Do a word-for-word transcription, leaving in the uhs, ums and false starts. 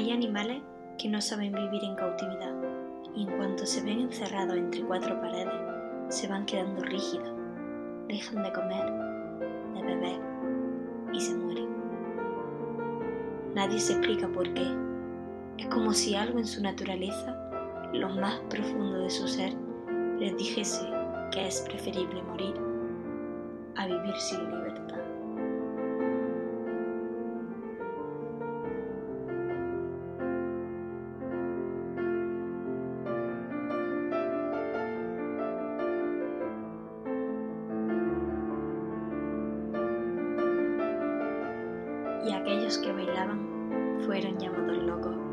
Hay animales que no saben vivir en cautividad y en cuanto se ven encerrados entre cuatro paredes, se van quedando rígidos, dejan de comer, de beber y se mueren. Nadie se explica por qué. Es como si algo en su naturaleza, lo más profundo de su ser, les dijese que es preferible morir a vivir sin libertad. Y aquellos que bailaban fueron llamados locos.